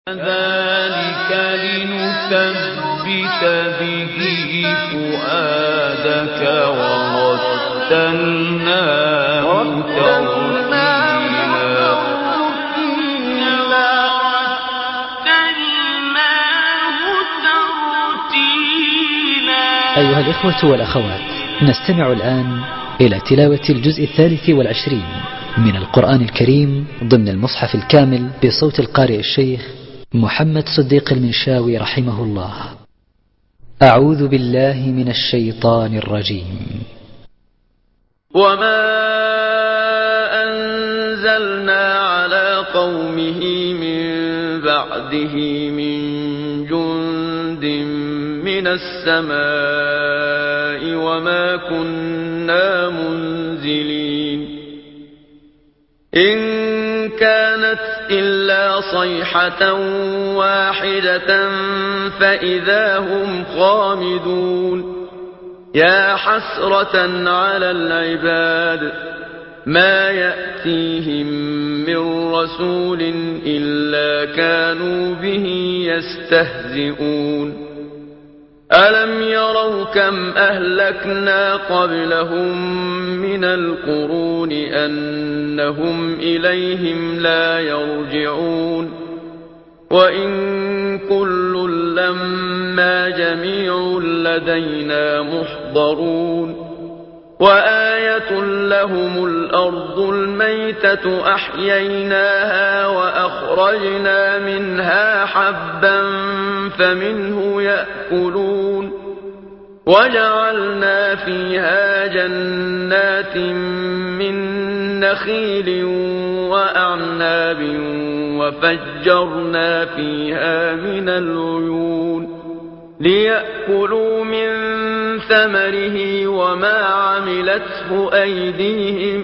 ذلك لنثبت به فؤادك ورتلناه ترتيلا. أيها الإخوة والأخوات، نستمع الآن إلى تلاوة الجزء 23 من القرآن الكريم ضمن المصحف الكامل بصوت القارئ الشيخ محمد صديق المنشاوي رحمه الله. أعوذ بالله من الشيطان الرجيم. وما أنزلنا على قومه من بعده من جند من السماء وما كنا منزلين إن كانت إلا صيحة واحدة فإذا هم خامدون. يا حسرة على العباد ما يأتيهم من رسول إلا كانوا به يستهزئون. ألم يروا كم أهلكنا قبلهم من القرون أنهم إليهم لا يرجعون. وإن كل لما جميع لدينا محضرون. وآية لهم الأرض الميتة أحييناها وأخرجنا منها حبا فمنه يأكلون. وجعلنا فيها جنات من نخيل وأعناب وفجرنا فيها من العيون ليأكلوا من ثمره وما عملته أيديهم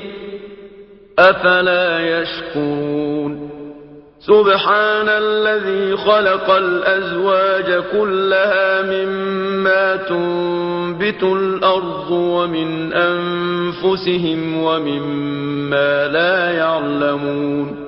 أفلا يشكرون. سبحان الذي خلق الأزواج كلها مما تنبت الأرض ومن أنفسهم ومما لا يعلمون.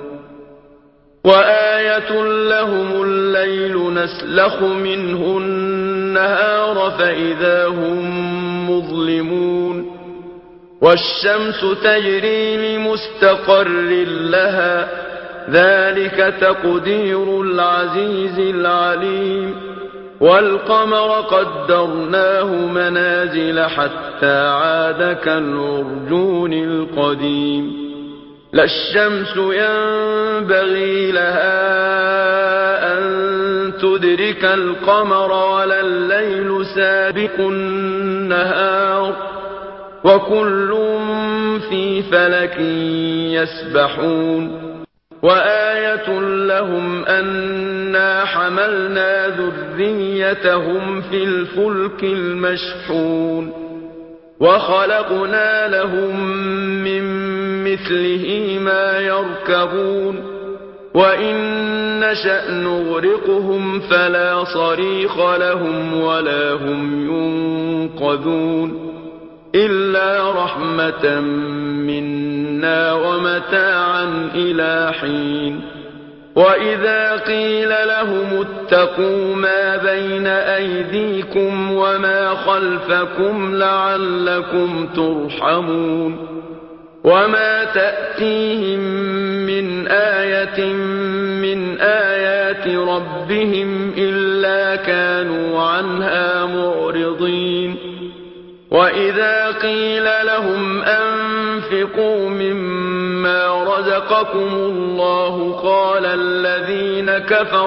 وآية لهم الليل نسلخ منه النهار فإذا هم مظلمون. والشمس تجري لمستقر لها ذلك تقدير العزيز العليم. والقمر قدرناه منازل حتى عاد كالعرجون القديم. لا الشمس ينبغي لها أن تدرك القمر ولا الليل سابق النهار وكل في فلك يسبحون. وآية لهم أنا حملنا ذريتهم في الفلك المشحون وخلقنا لهم من مثله ما يركبون. وإن نشأ نغرقهم فلا صريخ لهم ولا هم ينقذون إلا رحمة منا ومتاعا إلى حين. وإذا قيل لهم اتقوا ما بين أيديكم وما خلفكم لعلكم ترحمون. وما تأتيهم من آية من آيات ربهم إلا كانوا عنها معرضين. وإذا قيل لهم أنفقوا مما رزقكم الله قال الذين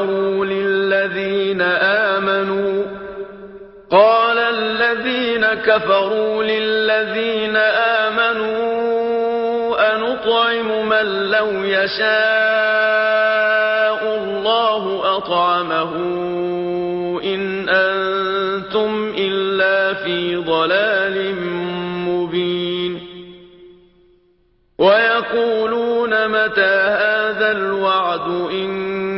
كفروا للذين آمنوا أنطعم من لو يشاء الله أطعمه إن أنتم إلا في ضلال مبين. ويقولون متى هذا الوعد إن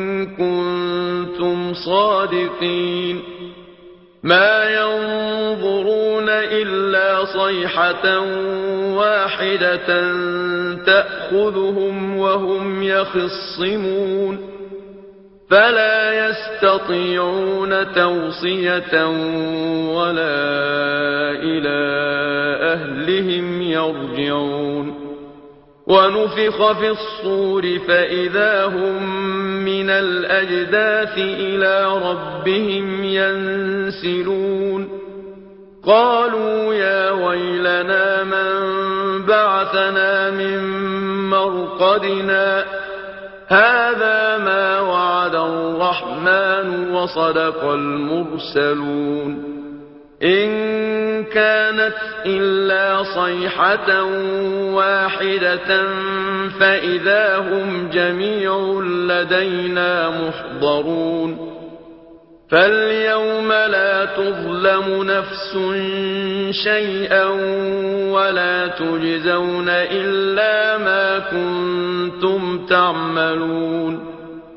كنتم صادقين. ما ينظرون إلا صيحة واحدة تأخذهم وهم يخصمون فلا يستطيعون توصية ولا إلى أهلهم يرجعون ونفخ في الصور فإذا هم من الأجداث إلى ربهم ينسلون قالوا يا ويلنا من بعثنا من مرقدنا هذا ما وعد الرحمن وصدق المرسلون إن كانت إلا صيحة واحدة فإذا هم جميع لدينا محضرون فاليوم لا تظلم نفس شيئا ولا تجزون إلا ما كنتم تعملون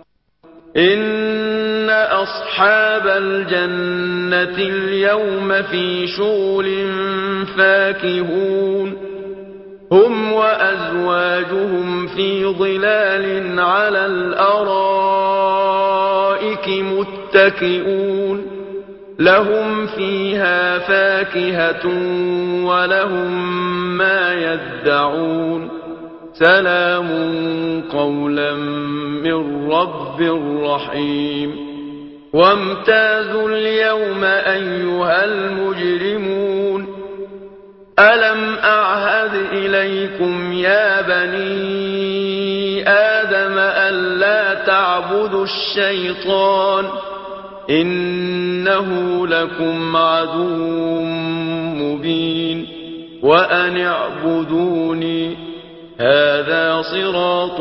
إن أصحاب الجنة اليوم في شغل فاكهون هم وأزواجهم في ظلال على الأرائك متكئون لهم فيها فاكهة ولهم ما يدعون سلام قولا من رب رحيم وامتازوا اليوم أيها المجرمون ألم أعهد إليكم يا بني آدم ألا تعبدوا الشيطان إنه لكم عدو مبين وأن اعبدوني هذا صراط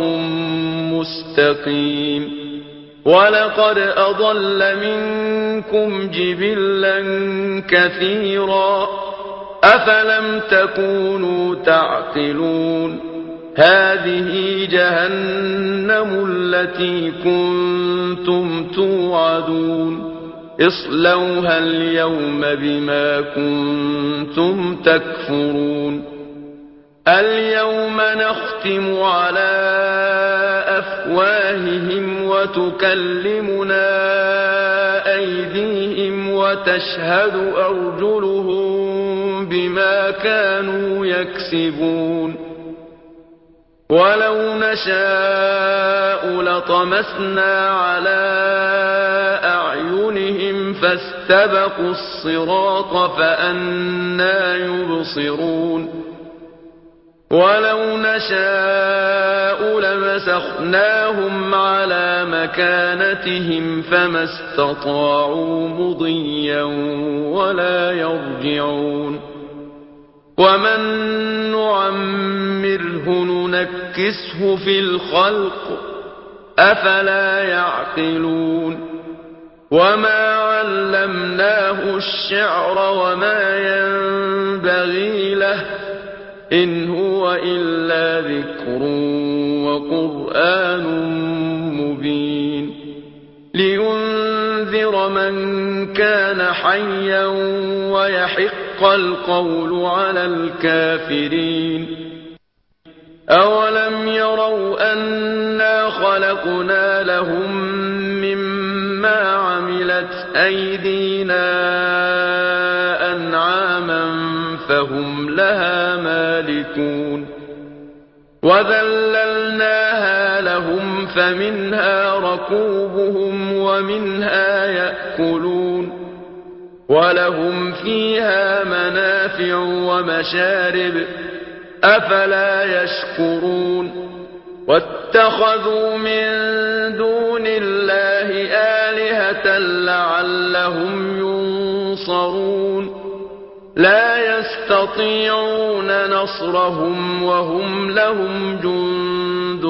مستقيم ولقد أضل منكم جبلا كثيرا أفلم تكونوا تعقلون هذه جهنم التي كنتم توعدون اصلوها اليوم بما كنتم تكفرون اليوم نختم على أفواههم وتكلمنا أيديهم وتشهد أرجلهم بما كانوا يكسبون ولو نشاء لطمسنا على أعينهم فاستبقوا الصراط فأنى يبصرون ولو نشاء لمسخناهم على مكانتهم فما استطاعوا مضيا ولا يرجعون ومن نعمره ننكسه في الخلق أفلا يعقلون وما علمناه الشعر وما ينبغي له إن هو إلا ذكر وقرآن مبين لينذر من كان حيا ويحق القول على الكافرين أولم يروا أنا خلقنا لهم مما عملت أيدينا أنعاما فهم لها مالكون وذللناها لهم فمنها ركوبهم ومنها يأكلون ولهم فيها منافع ومشارب أفلا يشكرون واتخذوا من دون الله آلهة لعلهم ينصرون لا يستطيعون نصرهم وهم لهم جند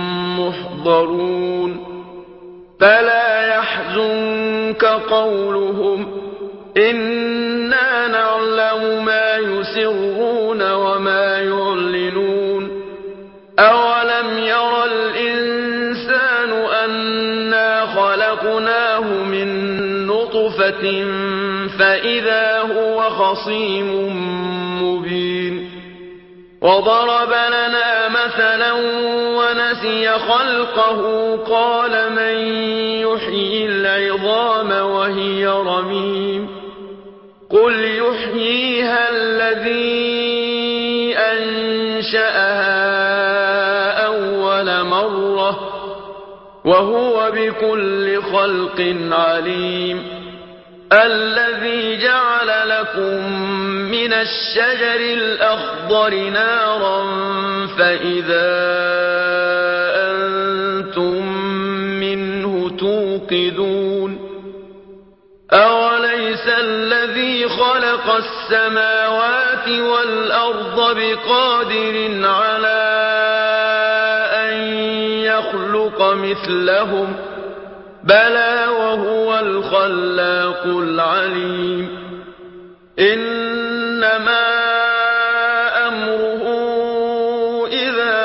محضرون فلا يحزنك قولهم إنا نعلم ما يسرون وما يعلنون أولم ير الإنسان أنا خلقناه من نطفة فإذا هو خصيم مبين وضرب لنا مثلا ونسي خلقه قال من يحيي العظام وهي رميم قل يحييها الذي أنشأها أول مرة وهو بكل خلق عليم الذي جعل لكم من الشجر الأخضر نارا فإذا أنتم منه توقدون أوليس الذي خلق السماوات والأرض بقادر على أن يخلق مثلهم بلى وهو الخلاق العليم إنما أمره إذا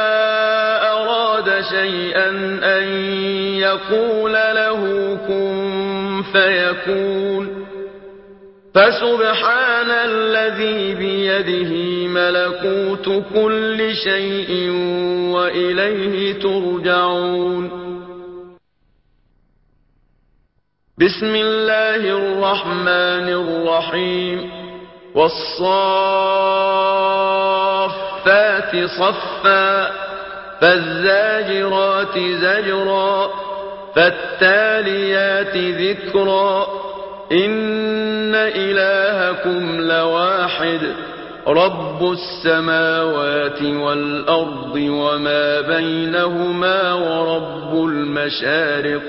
أراد شيئا أن يقول له كن فيكون فسبحان الذي بيده ملكوت كل شيء وإليه ترجعون بسم الله الرحمن الرحيم والصافات صفا فالزاجرات زجرا فالتاليات ذكرا إن إلهكم لواحد رب السماوات والأرض وما بينهما ورب المشارق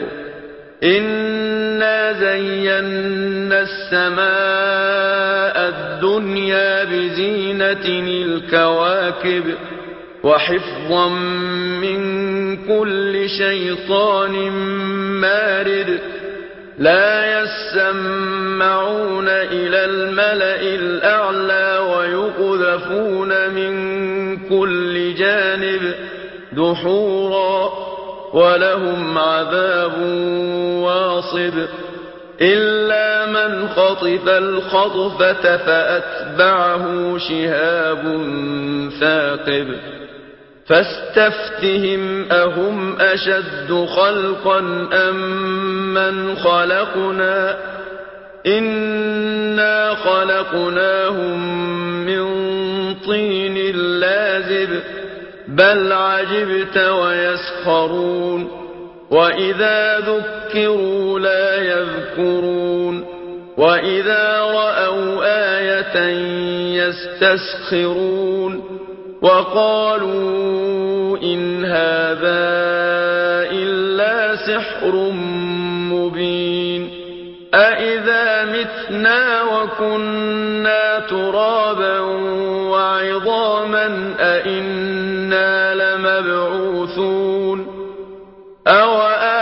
إنا زينا السماء الدنيا بزينة الكواكب وحفظا من كل شيطان مارد لا يسمعون إلى الملأ الأعلى ويقذفون من كل جانب دحورا ولهم عذاب واصب إلا من خطف الخطفة فأتبعه شهاب ثاقب فاستفتهم أهم أشد خلقا أم من خلقنا إنا خلقناهم من طين لازب بل عجبت ويسخرون وإذا ذكروا لا يذكرون وإذا رأوا آية يستسخرون وقالوا إن هذا إلا سحر مبين أإذا متنا وكنا ترابا وعظاما أإنا لمبعوثون أو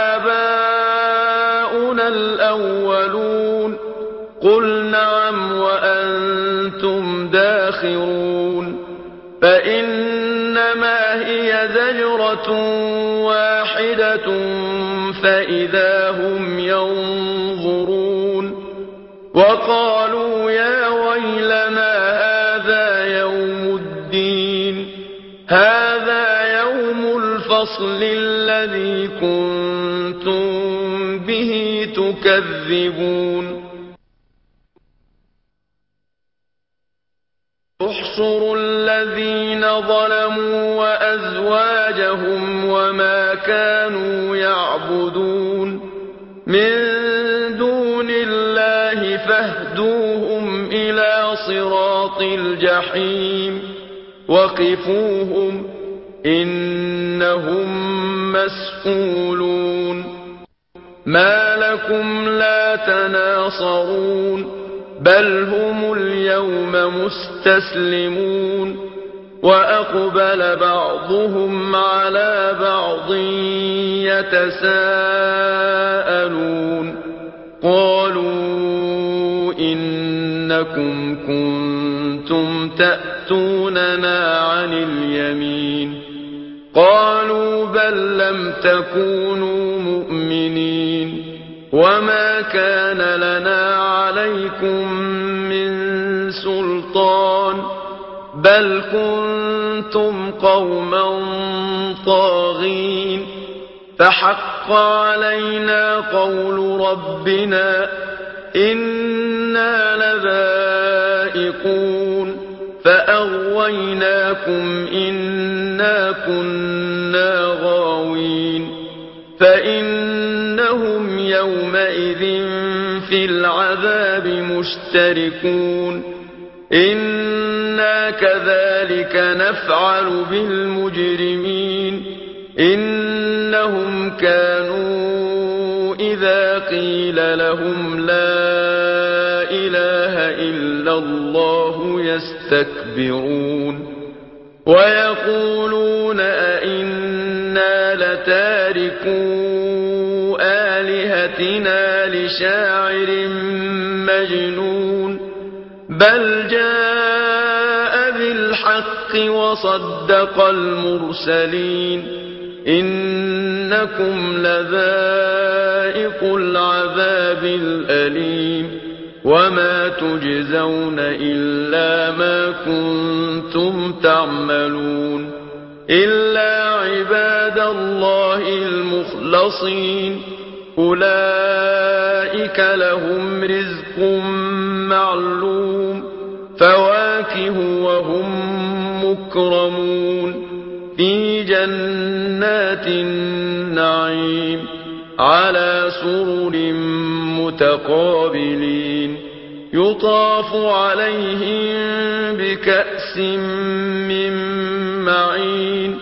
آباؤنا الأولون قل نعم وأنتم داخرون فإنما هي زجرة واحدة فإذا هم ينظرون وقالوا يا ويلنا هذا يوم الدين هذا يوم الفصل الذي كنتم به تكذبون احشروا الذين ظلموا وأزواجهم وما كانوا يعبدون من دون الله فاهدوهم إلى صراط الجحيم وقفوهم إنهم مسئولون ما لكم لا تناصرون بل هم اليوم مستسلمون وأقبل بعضهم على بعض يتساءلون قالوا إنكم كنتم تأتوننا عن اليمين قالوا بل لم تكونوا مؤمنين وما كان لنا عليكم من سلطان بل كنتم قوما طاغين فحق علينا قول ربنا إنا لذائقون فأغويناكم إنا كنا غاوين فإنهم يومئذ في العذاب مشتركون إنا كذلك نفعل بالمجرمين إنهم كانوا إذا قيل لهم لا إله إلا الله يستكبرون ويقولون أئنا لتاركو آلهتنا لشاعر مجنون بل جاء بالحق وصدق المرسلين إنكم لذائق العذاب الأليم وما تجزون إلا ما كنتم تعملون إلا عباد الله المخلصين أولئك لهم رزق معلوم فواكه وهم مكرمون في جنات النعيم على سرر متقابلين يطاف عليهم بكأس من معين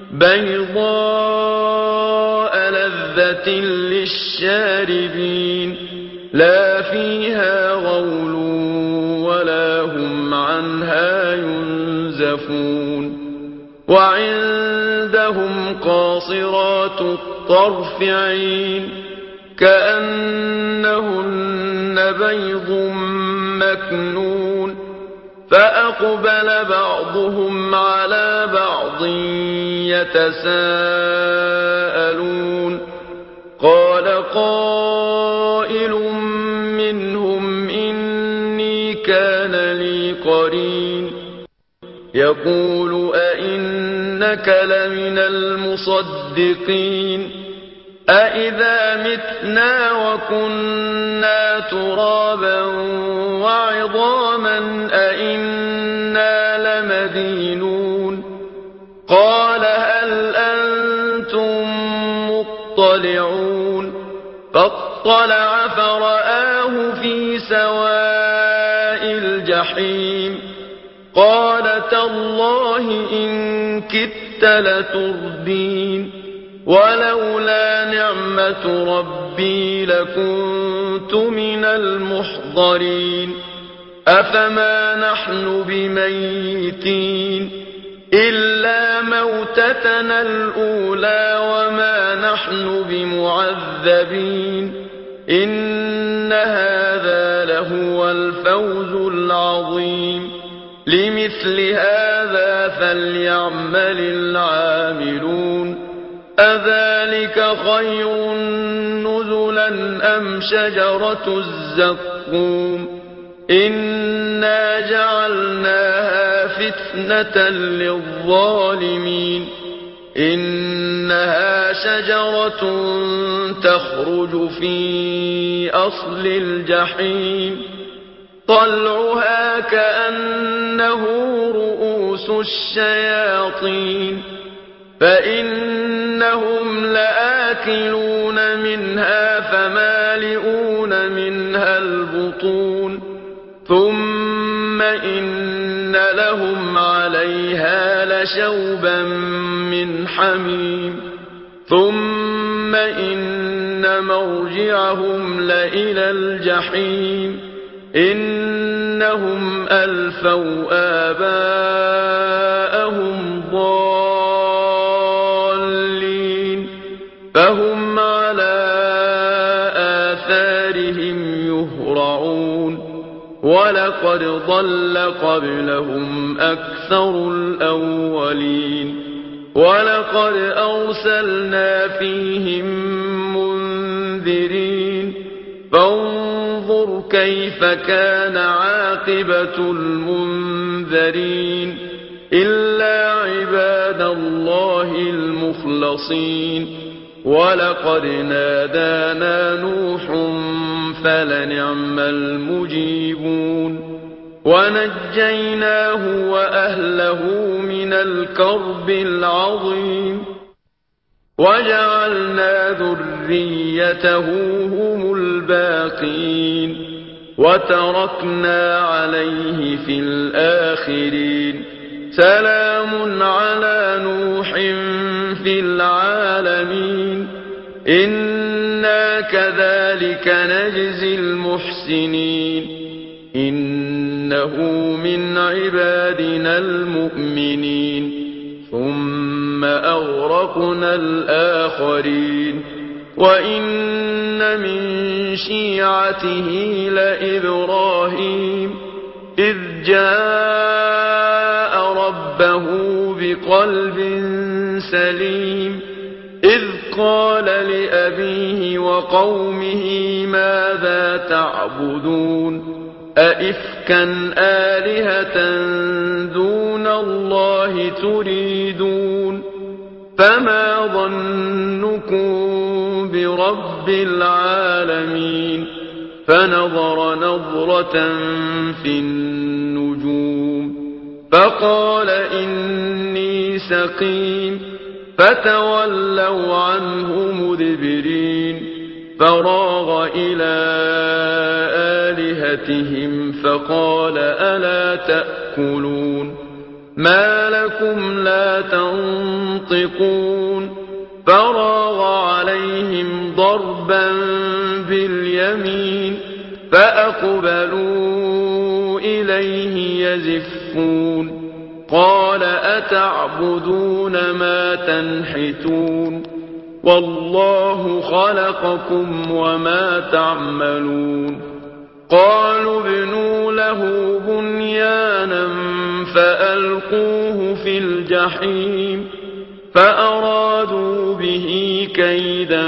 بيضاء لذة للشاربين لا فيها غول ولا هم عنها ينزفون وعندهم قاصرات الطرف عين كأنهن بيض مكنون فأقبل بعضهم على بعض يتساءلون قال قائل منهم إني كان لي قرين يقول أئنك لمن المصدقين أئذا متنا وكنا ترابا وعظاما أئنا لمدينون قال هل أنتم مطلعون فاطلع فرآه في سواء الجحيم قال تالله إن كدت لتردين ولولا نعمة ربي لكنت من المحضرين أفما نحن بميتين إلا موتتنا الأولى وما نحن بمعذبين إن هذا لهو الفوز العظيم لمثل هذا فليعمل العاملون أذلك خير نزلا أم شجرة الزقوم إنا جعلناها فتنة للظالمين إنها شجرة تخرج في أصل الجحيم طلعها كأنه رؤوس الشياطين فإنهم لآكلون منها فمالئون منها البطون ثم إن لهم عليها لشوبا من حميم ثم إن مرجعهم لإلى الجحيم إنهم ألفوا آباءهم ضالين فهم على آثارهم يهرعون ولقد ضل قبلهم أكثر الأولين ولقد أرسلنا فيهم منذرين فانظر فانظر كيف كان عاقبة المنذرين إلا عباد الله المخلصين ولقد نادانا نوح فلنعم المجيبون ونجيناه وأهله من الكرب العظيم وجعلنا ذريته هم الباقين وتركنا عليه في الآخرين سلام على نوح في العالمين إنا كذلك نجزي المحسنين إنه من عبادنا المؤمنين ثم أغرقنا الآخرين وإن من شيعته لإبراهيم إذ جاء ربه بقلب سليم إذ قال لأبيه وقومه ماذا تعبدون أئفكا آلهة دون الله تريدون فما ظنكم برب العالمين فنظر نظرة في النجوم فقال إني سقيم فتولوا عنه مدبرين فراغ إلى آلهتهم فقال ألا تأكلون ما لكم لا تنطقون فراغ عليهم ضربا باليمين فأقبلوا إليه يزفون قال أتعبدون ما تنحتون والله خلقكم وما تعملون قالوا ابنوا له بنيانا فألقوه في الجحيم فأرادوا به كيدا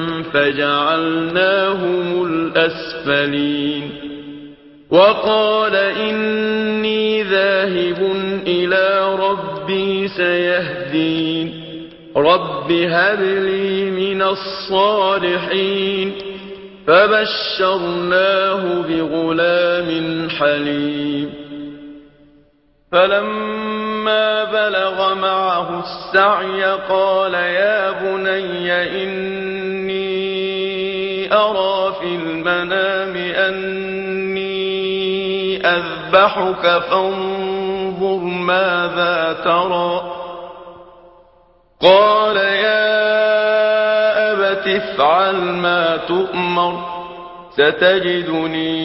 فجعلناهم الأسفلين وقال إني ذاهب إلى ربي سيهدين رب هب لي من الصالحين فبشرناه بغلام حليم فلما بلغ معه السعي قال يا بني إني أرى في المنام أني أذبحك فانظر ماذا ترى قال يا أبت افعل ما تؤمر ستجدني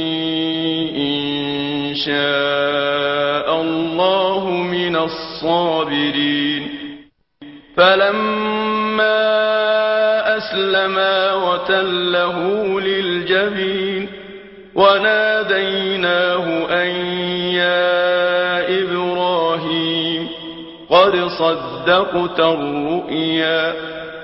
إن شاء الله من الصابرين فلما أسلما وتله للجبين وناديناه أن يا إبراهيم قد صدقت الرؤيا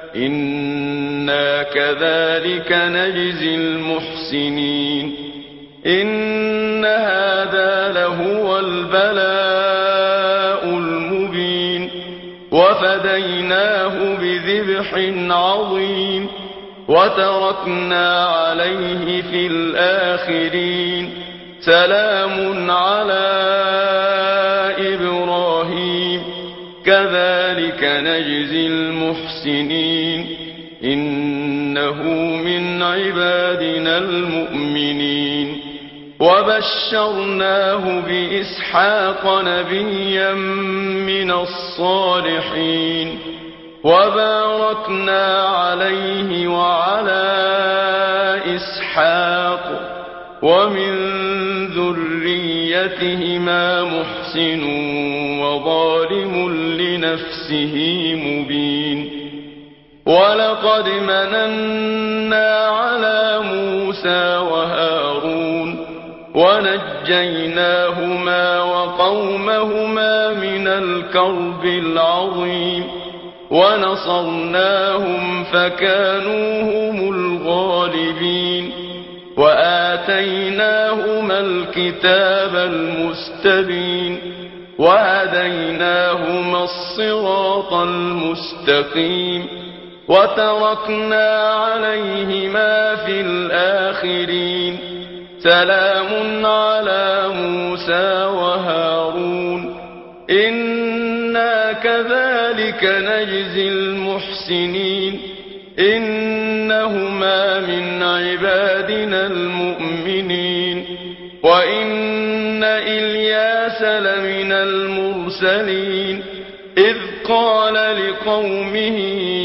إنا كذلك نجزي المحسنين إن هذا لهو البلاء المبين وفديناه بذبح عظيم وتركنا عليه في الآخرين سلام على إبراهيم كذلك نجزي المحسنين إنه من عبادنا المؤمنين وبشرناه بإسحاق نبيا من الصالحين وباركنا عليه وعلى إسحاق ومن ذريتهما محسن وظالم لنفسه مبين ولقد مننا على موسى وهارون ونجيناهما وقومهما من الكرب العظيم ونصرناهم فكانوا هم الغالبين وآتيناهما الكتاب المستبين وهديناهما الصراط المستقيم وتركنا عليهما في الآخرين سلام على موسى وهارون إنا كذلك نجزي المحسنين إنهما من عبادنا المؤمنين وإن إلياس لمن المرسلين إذ قال لقومه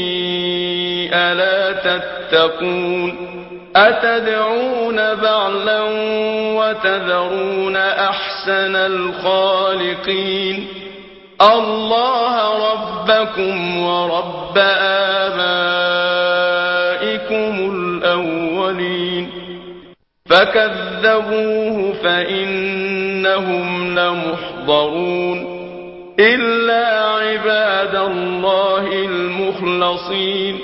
ألا تتقون أتدعون بعلا وتذرون أحسن الخالقين الله ربكم ورب آبائكم الأولين فكذبوه فإنهم لمحضرون إلا عباد الله المخلصين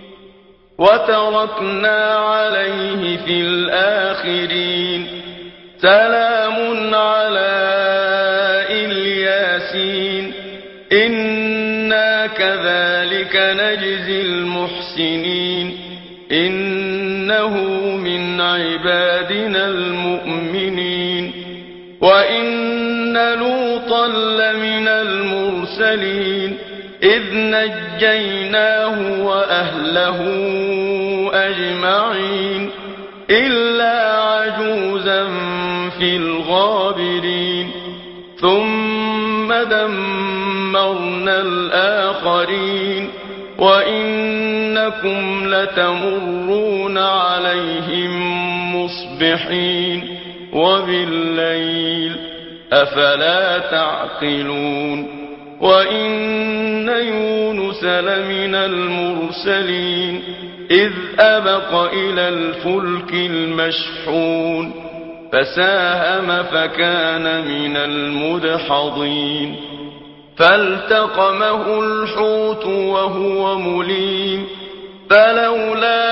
وتركنا عليه في الآخرين سلام على الياسين إنا كذلك نجزي المحسنين إنه من عبادنا المؤمنين وإن لوطا لمن المرسلين إذ نجيناه وأهله أجمعين إلا عجوزا في الغابرين ثم دمرنا الآخرين وإنكم لتمرون عليهم مصبحين وبالليل أفلا تعقلون وإن يونس لمن المرسلين إذ أبق إلى الفلك المشحون فساهم فكان من المدحضين فالتقمه الحوت وهو مليم فلولا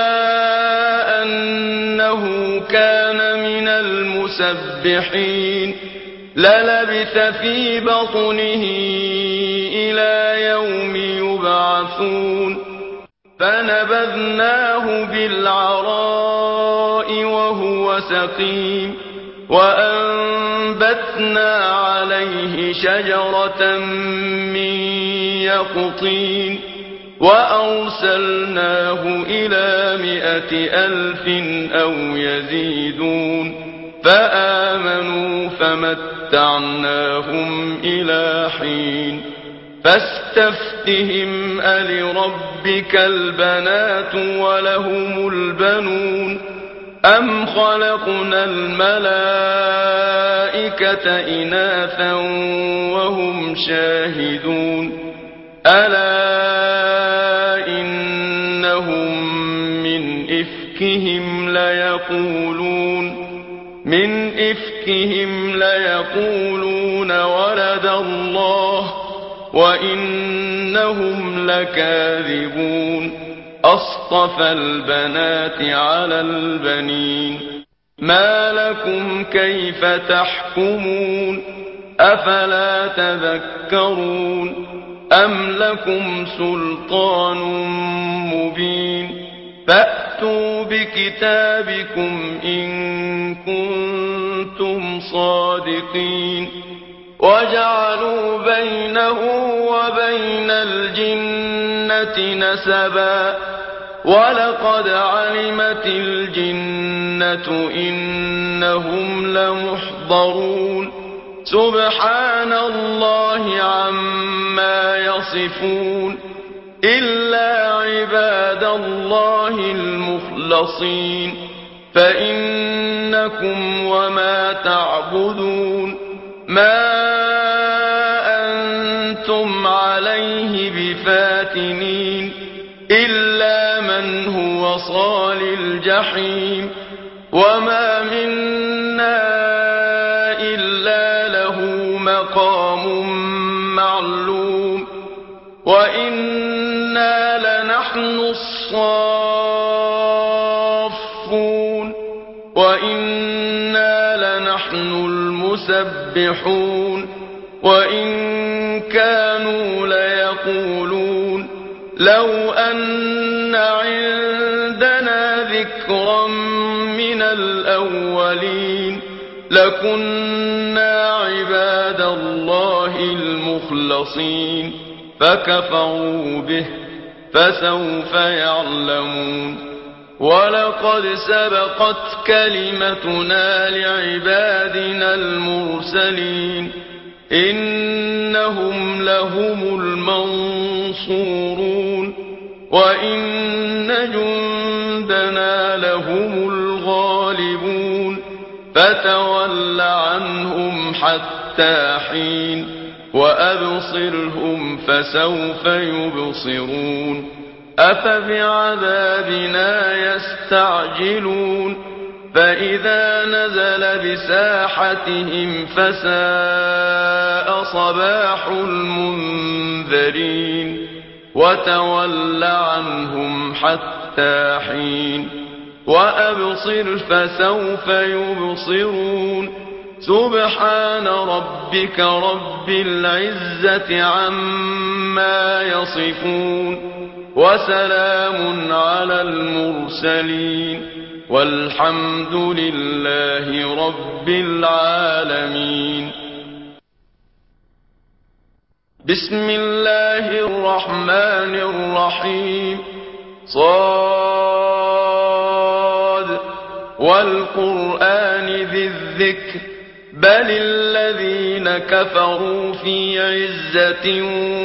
أنه كان من المسبحين للبث في بطنه إلى يوم يبعثون فنبذناه بالعراء وهو سقيم وأنبتنا عليه شجرة من يقطين وأرسلناه إلى 100,000 أو يزيدون فآمنوا فمتعناهم إلى حين فاستفتهم ألربك البنات ولهم البنون أم خلقنا الملائكة إناثا وهم شاهدون ألا إنهم من إفكهم ليقولون ولد الله وإنهم لكاذبون أصطفى البنات على البنين ما لكم كيف تحكمون أفلا تذكرون أم لكم سلطان مبين فأتوا بكتابكم إن كنتم صادقين وجعلوا بينه وبين الجنة نسبا ولقد علمت الجنة إنهم لمحضرون سبحان الله عما يصفون إلا عباد الله المخلصين فإنكم وما تعبدون ما أنتم عليه بفاتنين إلا من هو صال الجحيم وما منا إلا له مقام معلوم وإنا لنحن الصافون وإنا لنحن المسبحون وإن كانوا ليقولون لو أن عندنا ذكرا من الأولين لكنا عباد الله المخلصين فكفروا به فسوف يعلمون ولقد سبقت كلمتنا لعبادنا المرسلين إنهم لهم المنصورون وإن جندنا لهم الغالبون فتول عنهم حتى حين وأبصرهم فسوف يبصرون أفبعذابنا يستعجلون فإذا نزل بساحتهم فساء صباح المنذرين وتول عنهم حتى حين وأبصر فسوف يبصرون سبحان ربك رب العزة عما يصفون وسلام على المرسلين والحمد لله رب العالمين. بسم الله الرحمن الرحيم صاد والقرآن ذي الذكر بل الذين كفروا في عزة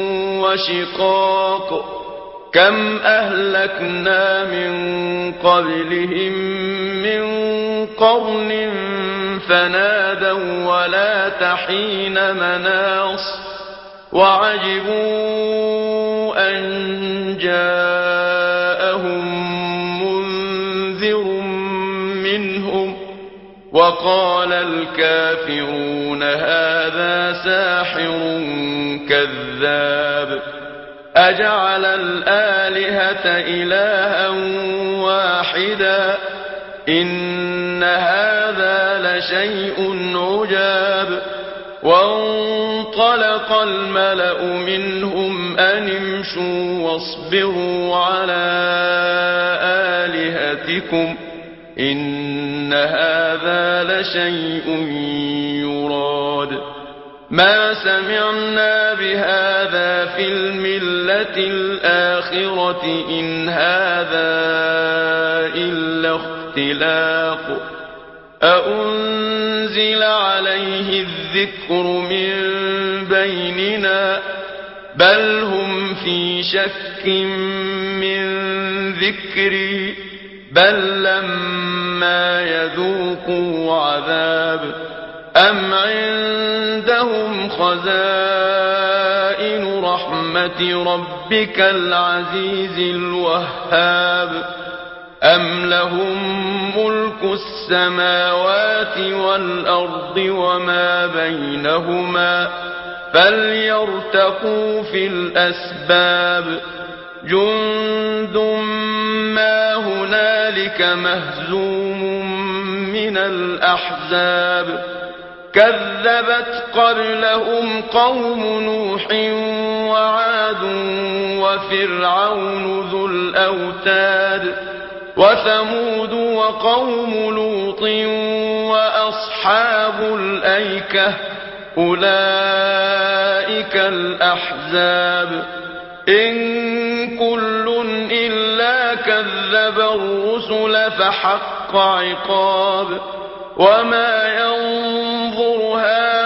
وشقاق كم أهلكنا من قبلهم من قرن فنادوا ولا تحين مناص وعجبوا أن جاءهم منذر منهم وقال الكافرون هذا ساحر كذاب أجعل الآلهة إلها واحدا إن هذا لشيء عجاب وانطلق الملأ منهم أن امشوا واصبروا على آلهتكم إن هذا لشيء يراد ما سمعنا بهذا في الملة الآخرة إن هذا إلا اختلاق أأنزل عليه الذكر من بيننا بل هم في شك من ذكري بل لما يذوقوا عذاب أم عندهم خزائن رحمة ربك العزيز الوهاب أم لهم ملك السماوات والأرض وما بينهما فليرتقوا في الأسباب جند ما هنالك مهزوم من الأحزاب كذبت قبلهم قوم نوح وعاد وفرعون ذو الأوتاد وثمود وقوم لوط وأصحاب الأيكة أولئك الأحزاب إن كل إلا كذب الرسل فحق عقاب وما ينظر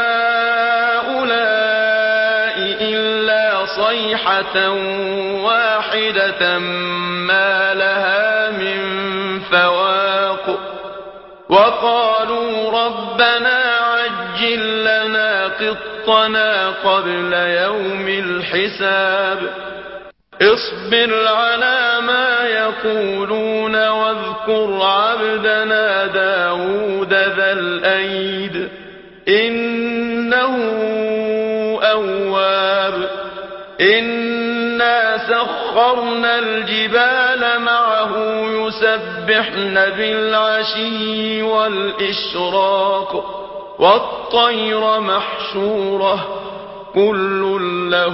هؤلاء إلا صيحة واحدة ما لها من فواق وقالوا ربنا عجل لنا قطنا قبل يوم الحساب اصبر على ما يقولون واذكر عبدنا داود ذا الأيد إنه أواب إنا سخرنا وسخرنا الجبال معه يسبحن بالعشي والإشراق والطير محشورة كل له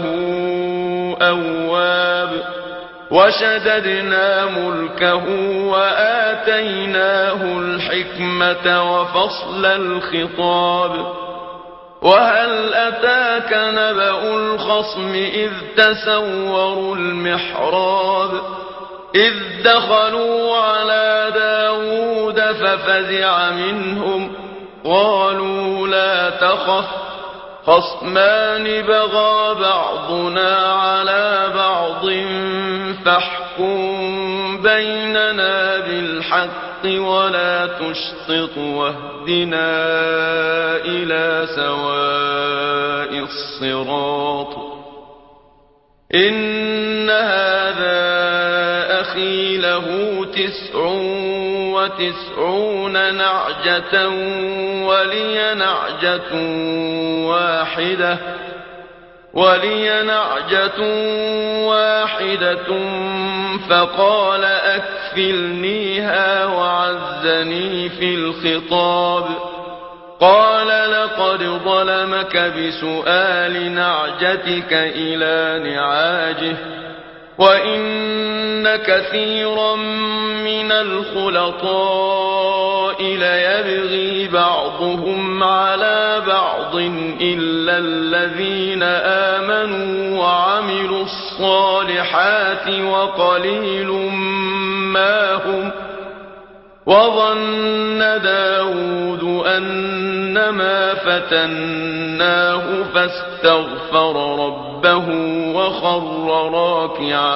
أواب وشددنا ملكه وآتيناه الحكمة وفصل الخطاب وهل أتاك نبأ الخصم إذ تسوروا المحراب إذ دخلوا على داود ففزع منهم قالوا لا تخف خصمان بغى بعضنا على بعض فاحكم بيننا بالحق ولا تشطط واهدنا إلى سواء الصراط إن هذا أخي له 99 نعجة ولي نعجة واحدة فقال أكفلنيها وعزني في الخطاب قال لقد ظلمك بسؤال نعجتك إلى نعاجه وإن كثيرا من الخلطاء ليبغي بعضهم على بعض إلا الذين آمنوا وعملوا الصالحات وقليل ما هم وظن داود أنما فتناه فاستغفر ربه وخر راكعا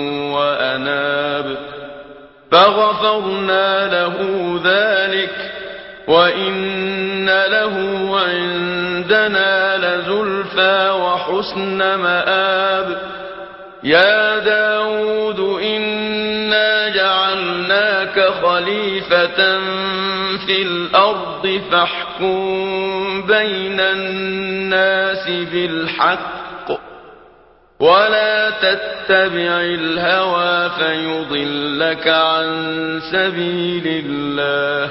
وأناب فغفرنا له ذلك وإن له عندنا لزلفى وحسن مآب يا داود إنا جعلناك خليفة في الأرض فاحكم بين الناس بالحق ولا تتبع الهوى فيضلك عن سبيل الله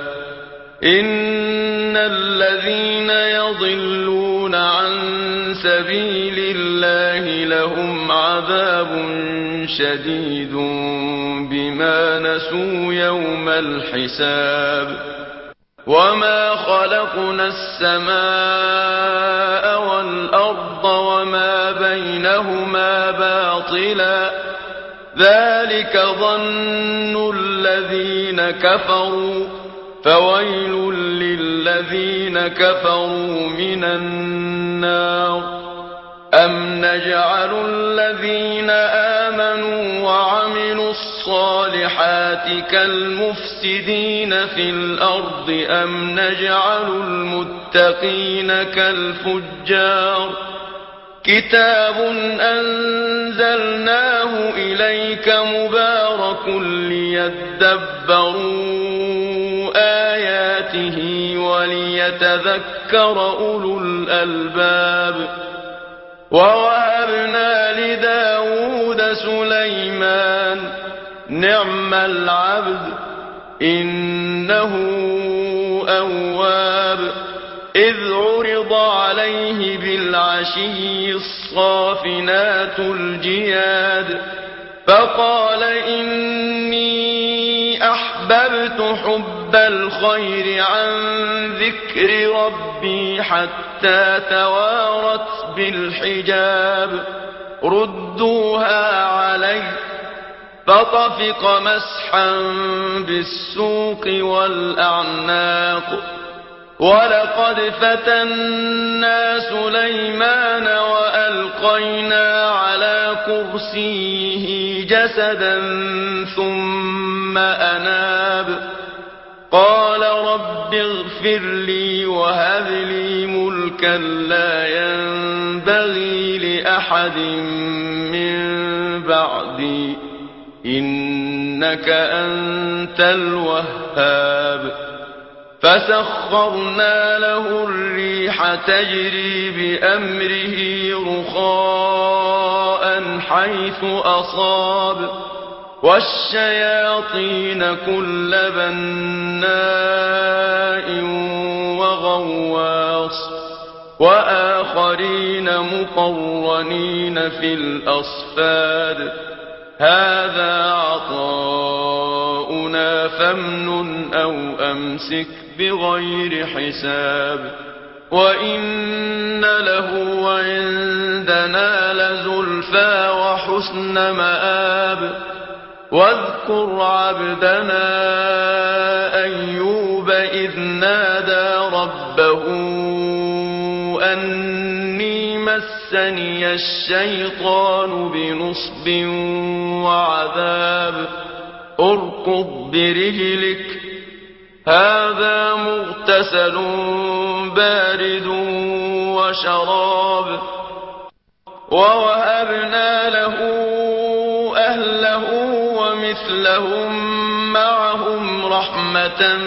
إن الذين يضلون عن سبيل الله لهم عذاب شديد بما نسوا يوم الحساب وما خلقنا السماء والأرض وما بينهما باطلا ذلك ظن الذين كفروا فويل للذين كفروا من النار أم نجعل الذين آمنوا وعملوا الصالحات كالمفسدين في الأرض أم نجعل المتقين كالفجار كتاب أنزلناه إليك مبارك ليدبروا آياته وليتذكر أولو الألباب ووهبنا لداود سليمان نعم العبد إنه أواب إذ عرض عليه بالعشي الصافنات الجياد فقال إني أحببت حب الخير عن ذكر ربي حتى توارت بالحجاب ردوها علي فطفق مسحا بالسوق والأعناق ولقد فتنا سليمان وألقينا على كرسيه جسدا ثم أناب قال رب اغفر لي وهب لي ملكا لا ينبغي لأحد من بعدي إنك أنت الوهاب فسخرنا له الريح تجري بأمره رخاء حيث أصاب والشياطين كل بناء وغواص وآخرين مقرنين في الأصفاد هذا عطاؤنا فامنن أو أمسك بغير حساب وإن له عندنا لزلفى وحسن مآب واذكر عبدنا أيوب إذ نادى ربه أني مسني الشيطان بنصب وعذاب اركض برجلك هذا مغتسل بارد وشراب ووهبنا له أهله ومثلهم معهم رحمة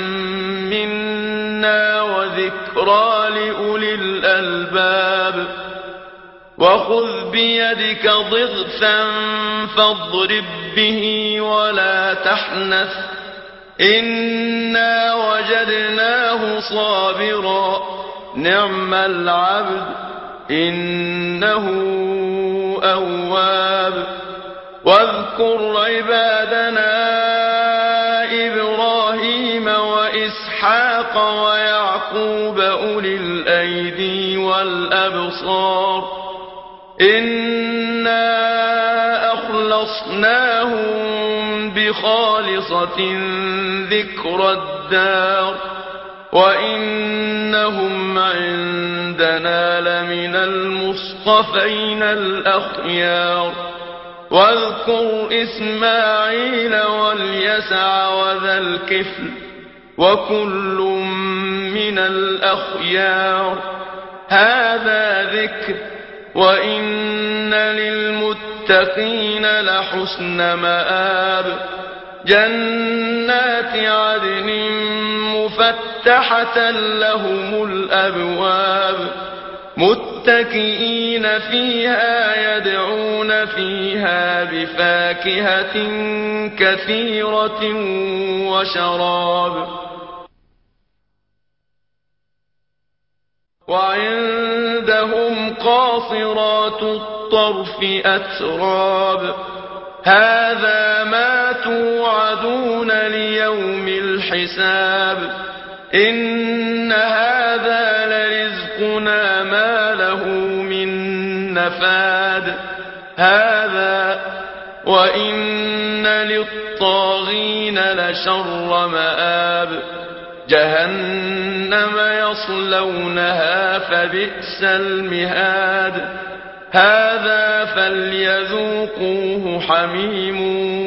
منا وذكرى لأولي الألباب وخذ بيدك ضغثا فاضرب به ولا تحنث إنا وجدناه صابرا نعم العبد إنه أواب واذكر عبادنا إبراهيم وإسحاق ويعقوب أولي الأيدي والأبصار إنا أخلصناهم بخالصة ذكر الدار وإنهم عندنا لمن المصطفين الأخيار واذكر إسماعيل واليسع وذا الكفل وكل من الأخيار هذا ذكر وإن للمتقين لحسن مآب جنات عدن مفتحة لهم الأبواب متكئين فيها يدعون فيها بفاكهة كثيرة وشراب وعندهم قاصرات الطرف أتراب هذا ما توعدون ليوم الحساب إن هذا لرزقنا ما له من نفاد هذا وإن للطاغين لشر مآب جهنم يصلونها فبئس المهاد هذا فليذوقوه حميم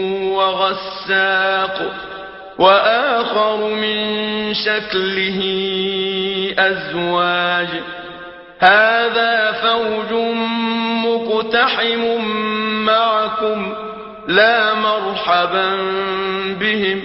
وغساق وآخر من شكله أزواج هذا فوج مقتحم معكم لا مرحبا بهم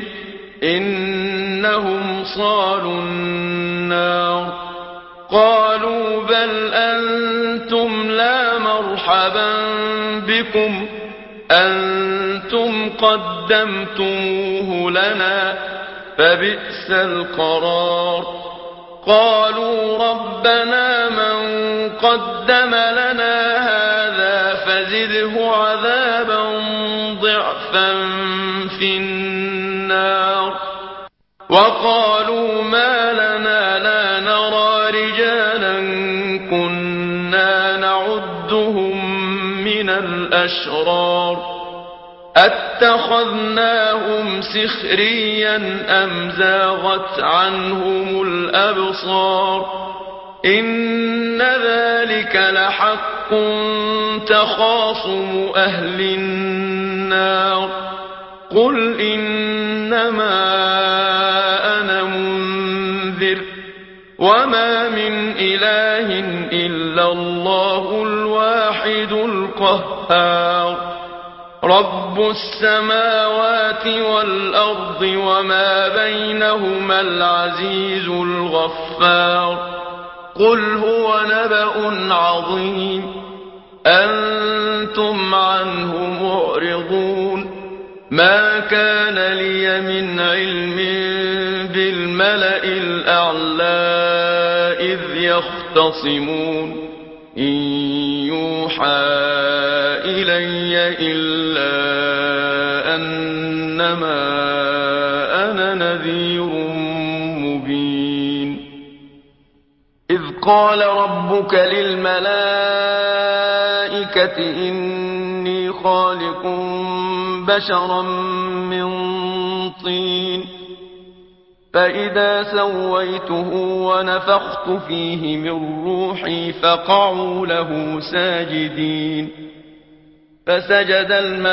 إنهم صالوا النار قالوا بل أنتم لا مرحبا بكم أنتم قدمتموه لنا فبئس القرار قالوا ربنا من قدم لنا هذا فزده عذابا ضعفا في النار وقالوا ما لنا لا نرى رجالا كنا نعدهم من الأشرار أتخذناهم سخريا أم زاغت عنهم الأبصار إن ذلك لحق تخاصم أهل النار قل إنما أنا منذر وما من إله إلا الله الواحد القهار رب السماوات والأرض وما بينهما العزيز الغفار قل هو نبأ عظيم أنتم عنه معرضون ما كان لي من علم بالملأ الأعلى إذ يختصمون إن يوحى إلي إلا أنما أنا نذير مبين إذ قال ربك للملائكة إني خالق بشرا من طين فإذا سويته ونفخت فيه من روحي فقعوا له ساجدين فسجد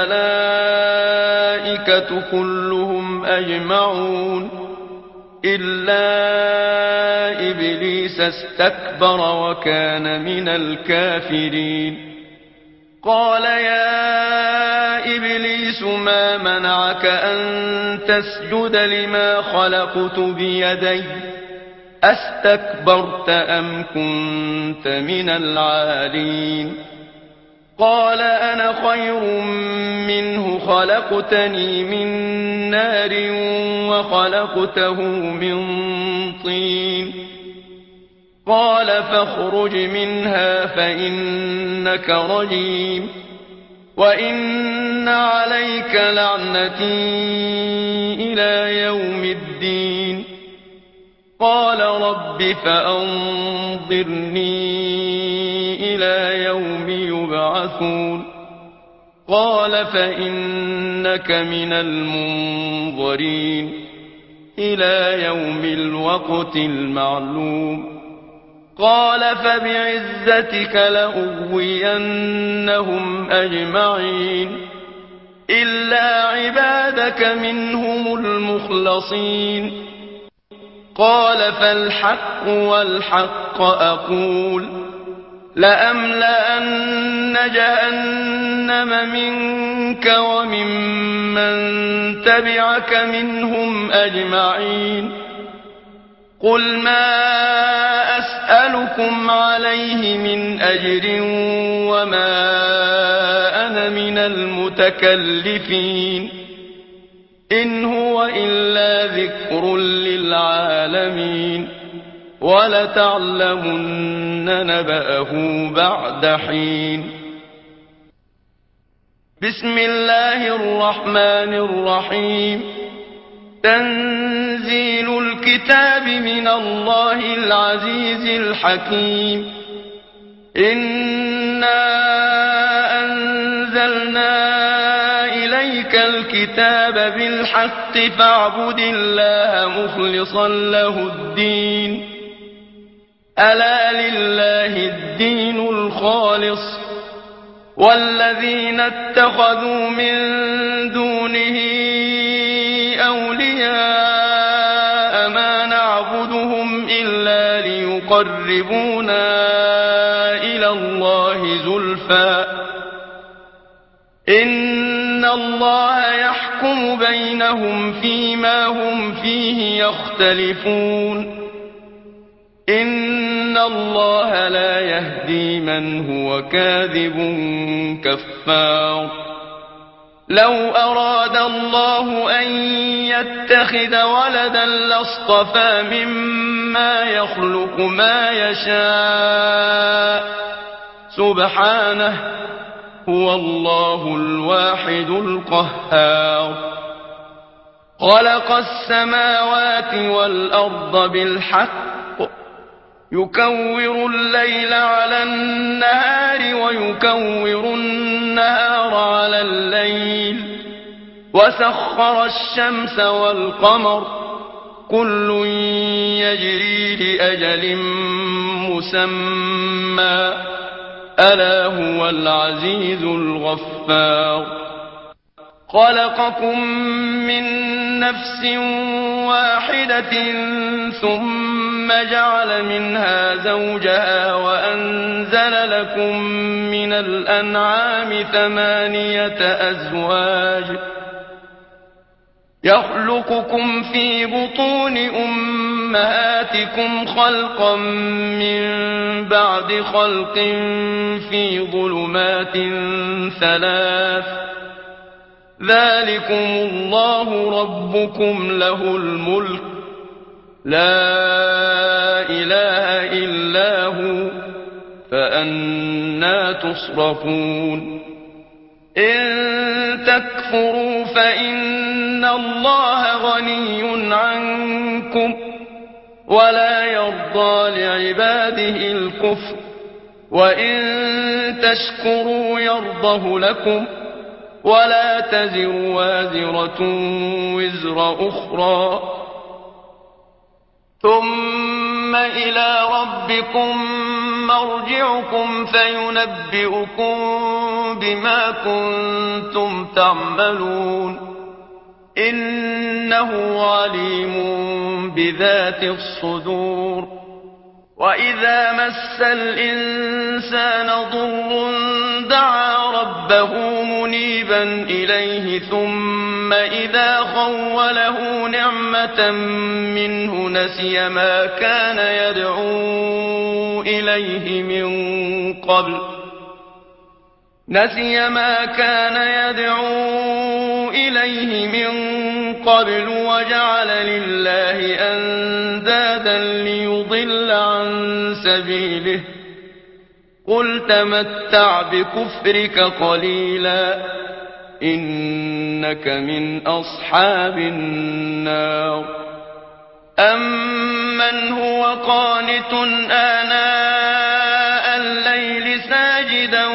الملائكة كلهم أجمعون إلا إبليس استكبر وكان من الكافرين قال يا إبليس ما منعك أن تسجد لما خلقت بيدي أستكبرت أم كنت من العالين قال أنا خير منه خلقتني من نار وخلقته من طين قال فاخرج منها فإنك رجيم وإن عليك لعنتي إلى يوم الدين قال رب فأنظرني إلى يوم يبعثون قال فإنك من المنظرين إلى يوم الوقت المعلوم قال فبعزتك لأغوينهم أجمعين إلا عبادك منهم المخلصين قال فالحق والحق أقول لأملأن جهنم منك وممن تبعك منهم أجمعين قل ما أسألكم عليه من أجر وما أنا من المتكلفين إن هو إلا ذكر للعالمين ولتعلمن نبأه بعد حين بسم الله الرحمن الرحيم تنزيل الكتاب من الله العزيز الحكيم إنا أنزلنا إليك الكتاب بالحق فاعبد الله مخلصا له الدين ألا لله الدين الخالص والذين اتخذوا من دونه أولياء ما نعبدهم إلا ليقربونا إلى الله زلفى إن الله يحكم بينهم فيما هم فيه يختلفون إن الله لا يهدي من هو كاذب كفار لو أراد الله أن يتخذ ولدا لاصطفى مما يخلق ما يشاء سبحانه هو الله الواحد القهار خلق السماوات والأرض بالحق يكور الليل على النهار ويكور النهار على الليل وسخر الشمس والقمر كل يجري لأجل مسمى ألا هو العزيز الغفار خلقكم من نفس واحدة ثم جعل منها زوجها وأنزل لكم من الأنعام 8 أزواج يخلقكم في بطون أمهاتكم خلقا من بعد خلق في ظلمات 3 ذلكم الله ربكم له الملك لا إله إلا هو فأنى تصرفون إن تكفروا فإن الله غني عنكم ولا يرضى لعباده الكفر وإن تشكروا يرضه لكم ولا تزر وازرة وزر أخرى ثم إلى ربكم مرجعكم فينبئكم بما كنتم تعملون إنه عليم بذات الصدور وإذا مس الإنسان ضر دعا ربه منيبا إليه ثم إذا خوله نعمة منه نسي ما كان يدعو إليه من قبل وجعل لله أندادا ليضل عن سبيله قل تمتع بكفرك قليلا إنك من أصحاب النار أمن هو قانت آناء الليل ساجدا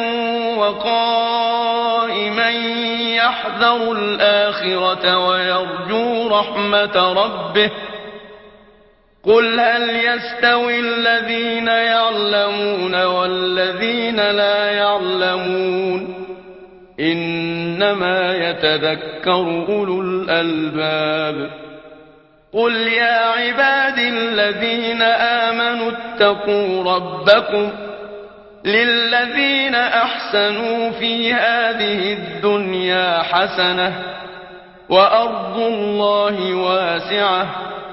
وقائما يحذر الآخرة ويرجو رحمة ربه قل هل يستوي الذين يعلمون والذين لا يعلمون إنما يتذكر أولو الألباب قل يا عباد الذين آمنوا اتقوا ربكم للذين أحسنوا في هذه الدنيا حسنة وأرض الله واسعة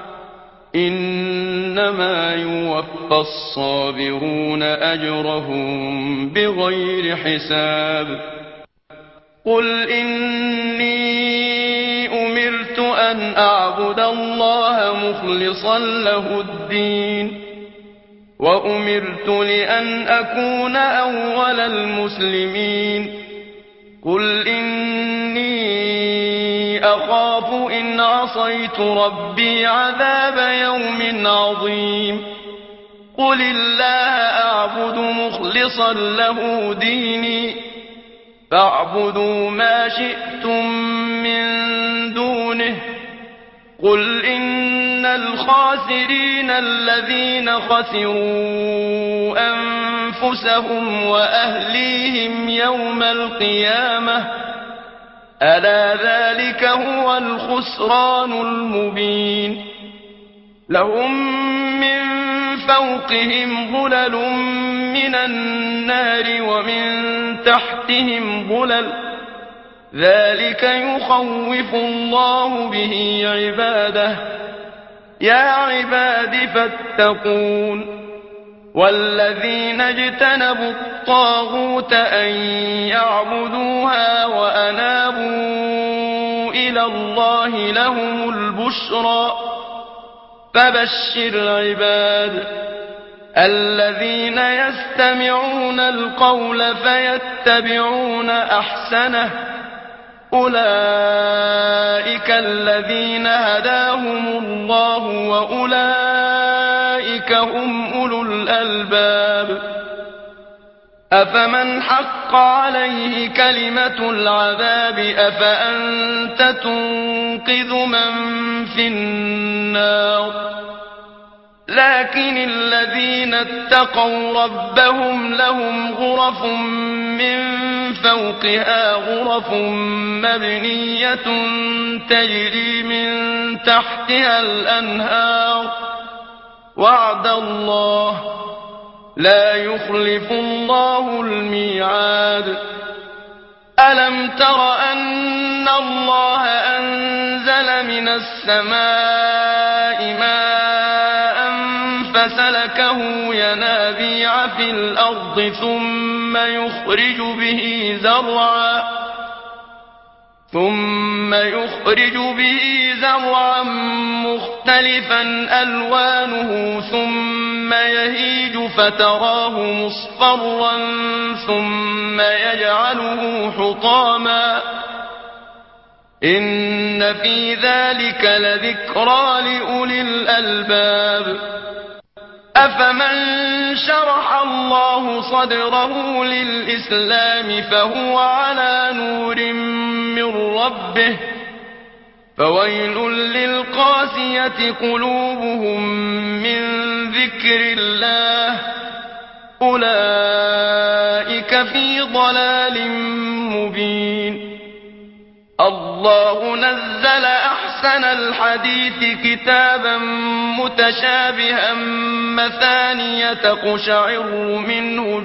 إنما يوفى الصابرون أجرهم بغير حساب قل إني أمرت أن أعبد الله مخلصا له الدين وأمرت لأن أكون أول المسلمين قل إني أخاف إن عصيت ربي عذاب يوم عظيم قل الله أعبد مخلصا له ديني فاعبدوا ما شئتم من دونه قل إن الخاسرين الذين خسروا أنفسهم وأهليهم يوم القيامة ألا ذلك هو الخسران المبين لهم من فوقهم ظلل من النار ومن تحتهم ظلل ذلك يخوف الله به عباده يا عباد فاتقون والذين اجتنبوا الطاغوت أن يعبدوها وأنابوا إلى الله لهم البشرى فبشر عباد الذين يستمعون القول فيتبعون أحسنه أولئك الذين هداهم الله وأولئك هم أولو الألباب أفمن حق عليه كلمة العذاب أفأنت تنقذ من في النار لكن الذين اتقوا ربهم لهم غرف من فوقها غرف مبنية تجري من تحتها الأنهار وعد الله لا يخلف الله الميعاد ألم تر أن الله أنزل من السماء ماء فسلكه ينابيع في الأرض ثم يخرج به زرعا مختلفا ألوانه ثم يهيج فتراه مصفرا ثم يجعله حطاما إن في ذلك لذكرى لأولي الألباب أفمن شرح الله صدره للإسلام فهو على نور من ربه فويل للقاسية قلوبهم من ذكر الله أولئك في ضلال مبين الله نزل أحسن الحديث كتابا متشابها مثانية تقشعر منه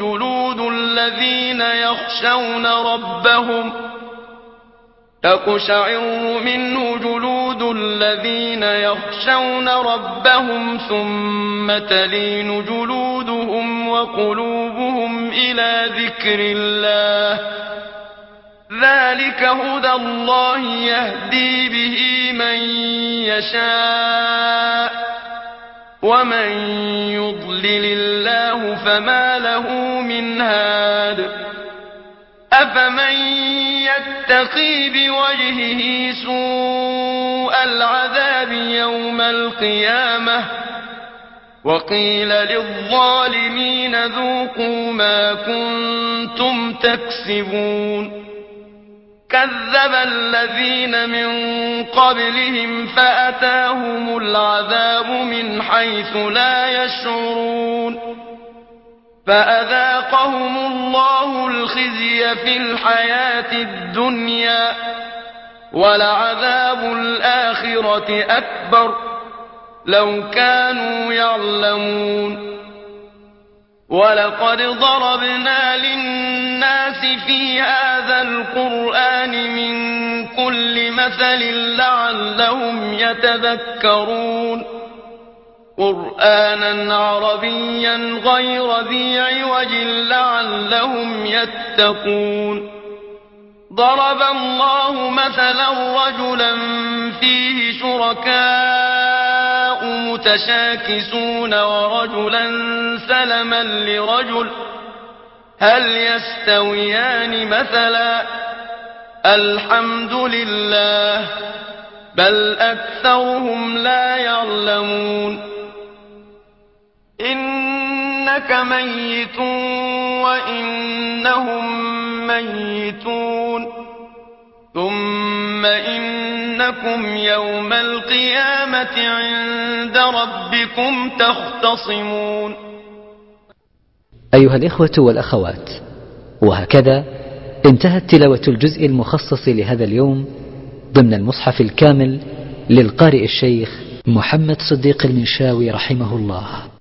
جلود الذين يخشون ربهم ثم تلين جلودهم وقلوبهم إلى ذكر الله ذلك هدى الله يهدي به من يشاء ومن يضلل الله فما له من هاد أفمن يتقي بوجهه سوء العذاب يوم القيامة وقيل للظالمين ذوقوا ما كنتم تكسبون كذب الذين من قبلهم فأتاهم العذاب من حيث لا يشعرون فأذاقهم الله الخزي في الحياة الدنيا ولعذاب الآخرة أكبر لو كانوا يعلمون ولقد ضربنا للناس في هذا القرآن من كل مثل لعلهم يتذكرون قرآنا عربيا غير ذي عوج لعلهم يتقون ضرب الله مثلا رجلا فيه شركاء متشاكسون ورجلا سلما لرجل هل يستويان مثلا الحمد لله بل أكثرهم لا يعلمون إنك ميت وإنهم ميتون ثم إنكم يوم القيامة عند ربكم تختصمون. أيها الإخوة والأخوات، وهكذا انتهت تلاوة الجزء المخصص لهذا اليوم ضمن المصحف الكامل للقارئ الشيخ محمد صديق المنشاوي رحمه الله.